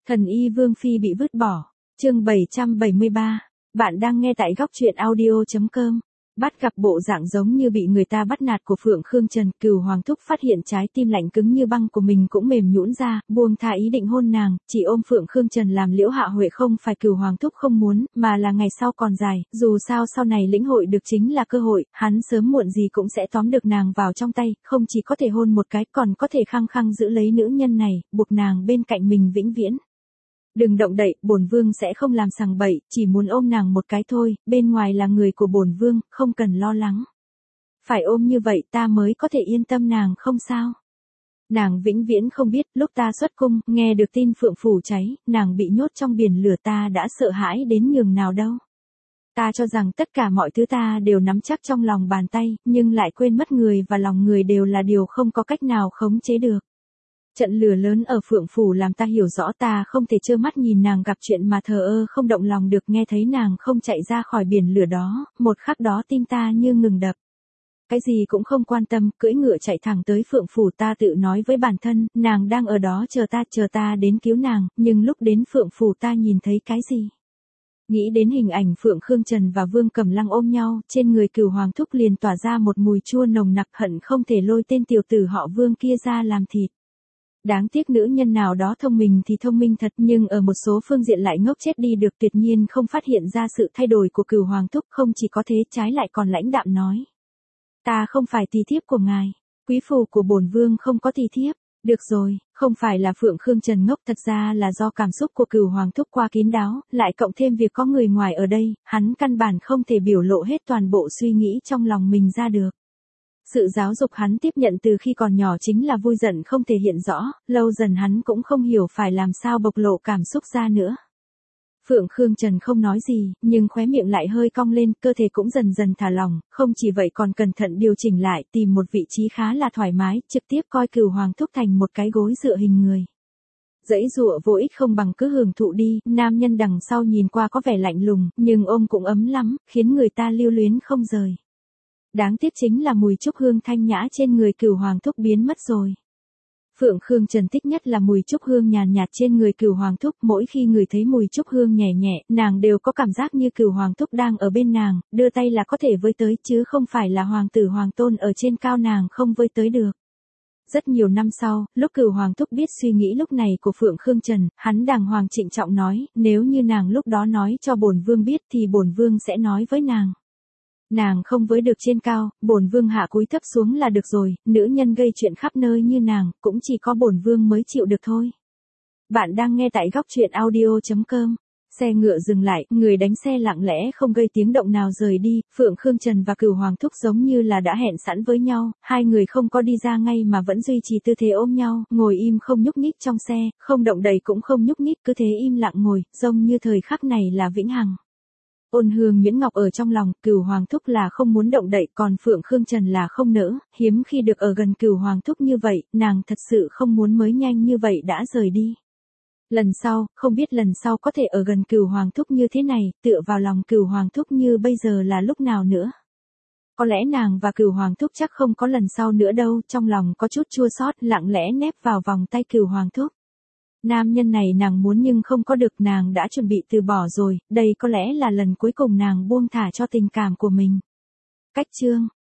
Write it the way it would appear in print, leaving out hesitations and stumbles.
Thần y Vương Phi bị vứt bỏ. Chương 773. Bạn đang nghe tại góc truyện audio.com. Bắt gặp bộ dạng giống như bị người ta bắt nạt của Phượng Khương Trần, Cửu Hoàng Thúc phát hiện trái tim lạnh cứng như băng của mình cũng mềm nhũn ra, buông tha ý định hôn nàng, chỉ ôm Phượng Khương Trần làm Liễu Hạ Huệ không phải Cửu Hoàng Thúc không muốn, mà là ngày sau còn dài, dù sao sau này lĩnh hội được chính là cơ hội, hắn sớm muộn gì cũng sẽ tóm được nàng vào trong tay, không chỉ có thể hôn một cái, còn có thể khăng khăng giữ lấy nữ nhân này, buộc nàng bên cạnh mình vĩnh viễn. Đừng động đậy, bổn vương sẽ không làm sằng bậy, chỉ muốn ôm nàng một cái thôi, bên ngoài là người của bổn vương, không cần lo lắng. Phải ôm như vậy ta mới có thể yên tâm nàng không sao. Nàng vĩnh viễn không biết, lúc ta xuất cung, nghe được tin Phượng Phủ cháy, nàng bị nhốt trong biển lửa ta đã sợ hãi đến nhường nào đâu. Ta cho rằng tất cả mọi thứ ta đều nắm chắc trong lòng bàn tay, nhưng lại quên mất người và lòng người đều là điều không có cách nào khống chế được. Trận lửa lớn ở Phượng Phủ làm ta hiểu rõ ta không thể trơ mắt nhìn nàng gặp chuyện mà thờ ơ không động lòng được, nghe thấy nàng không chạy ra khỏi biển lửa đó, một khắc đó tim ta như ngừng đập. Cái gì cũng không quan tâm, cưỡi ngựa chạy thẳng tới Phượng Phủ, ta tự nói với bản thân, nàng đang ở đó chờ ta đến cứu nàng, nhưng lúc đến Phượng Phủ ta nhìn thấy cái gì? Nghĩ đến hình ảnh Phượng Khương Trần và Vương Cẩm Lăng ôm nhau, trên người Cửu Hoàng Thúc liền tỏa ra một mùi chua nồng nặc, hận không thể lôi tên tiểu tử họ Vương kia ra làm thịt. Đáng tiếc nữ nhân nào đó thông minh thì thông minh thật, nhưng ở một số phương diện lại ngốc chết đi được, tuyệt nhiên không phát hiện ra sự thay đổi của Cửu Hoàng Thúc, không chỉ có thế trái lại còn lãnh đạm nói. Ta không phải tỳ thiếp của ngài, quý phu của bổn vương không có tỳ thiếp. Được rồi, không phải là Phượng Khương Trần ngốc, thật ra là do cảm xúc của Cửu Hoàng Thúc quá kín đáo, lại cộng thêm việc có người ngoài ở đây, hắn căn bản không thể biểu lộ hết toàn bộ suy nghĩ trong lòng mình ra được. Sự giáo dục hắn tiếp nhận từ khi còn nhỏ chính là vui giận không thể hiện rõ, lâu dần hắn cũng không hiểu phải làm sao bộc lộ cảm xúc ra nữa. Phượng Khương Trần không nói gì, nhưng khóe miệng lại hơi cong lên, cơ thể cũng dần dần thả lỏng, không chỉ vậy còn cẩn thận điều chỉnh lại, tìm một vị trí khá là thoải mái, trực tiếp coi Cửu Hoàng Thúc thành một cái gối dựa hình người. Dãy dụa vô ích không bằng cứ hưởng thụ đi, nam nhân đằng sau nhìn qua có vẻ lạnh lùng, nhưng ôm cũng ấm lắm, khiến người ta lưu luyến không rời. Đáng tiếc chính là mùi trúc hương thanh nhã trên người Cửu Hoàng Thúc biến mất rồi. Phượng Khương Trần thích nhất là mùi trúc hương nhàn nhạt trên người Cửu Hoàng Thúc, mỗi khi người thấy mùi trúc hương nhẹ nhẹ, nàng đều có cảm giác như Cửu Hoàng Thúc đang ở bên nàng, đưa tay là có thể với tới chứ không phải là hoàng tử hoàng tôn ở trên cao nàng không với tới được. Rất nhiều năm sau, lúc Cửu Hoàng Thúc biết suy nghĩ lúc này của Phượng Khương Trần, hắn đàng hoàng trịnh trọng nói, nếu như nàng lúc đó nói cho bổn vương biết thì bổn vương sẽ nói với nàng. Nàng không với được trên cao, bổn vương hạ cúi thấp xuống là được rồi, nữ nhân gây chuyện khắp nơi như nàng, cũng chỉ có bổn vương mới chịu được thôi. Bạn đang nghe tại góc truyện audio.com. Xe ngựa dừng lại, người đánh xe lặng lẽ không gây tiếng động nào rời đi, Phượng Khương Trần và Cửu Hoàng Thúc giống như là đã hẹn sẵn với nhau, hai người không có đi ra ngay mà vẫn duy trì tư thế ôm nhau, ngồi im không nhúc nhích trong xe, không động đậy cũng không nhúc nhích, cứ thế im lặng ngồi, giống như thời khắc này là vĩnh hằng. Ôn hương nhuyễn ngọc ở trong lòng, Cửu Hoàng Thúc là không muốn động đậy, còn Phượng Khương Trần là không nỡ, hiếm khi được ở gần Cửu Hoàng Thúc như vậy, nàng thật sự không muốn mới nhanh như vậy đã rời đi. Lần sau, không biết lần sau có thể ở gần Cửu Hoàng Thúc như thế này, tựa vào lòng Cửu Hoàng Thúc như bây giờ là lúc nào nữa. Có lẽ nàng và Cửu Hoàng Thúc chắc không có lần sau nữa đâu, trong lòng có chút chua xót, lặng lẽ nép vào vòng tay Cửu Hoàng Thúc. Nam nhân này nàng muốn nhưng không có được, nàng đã chuẩn bị từ bỏ rồi, đây có lẽ là lần cuối cùng nàng buông thả cho tình cảm của mình. Cách chương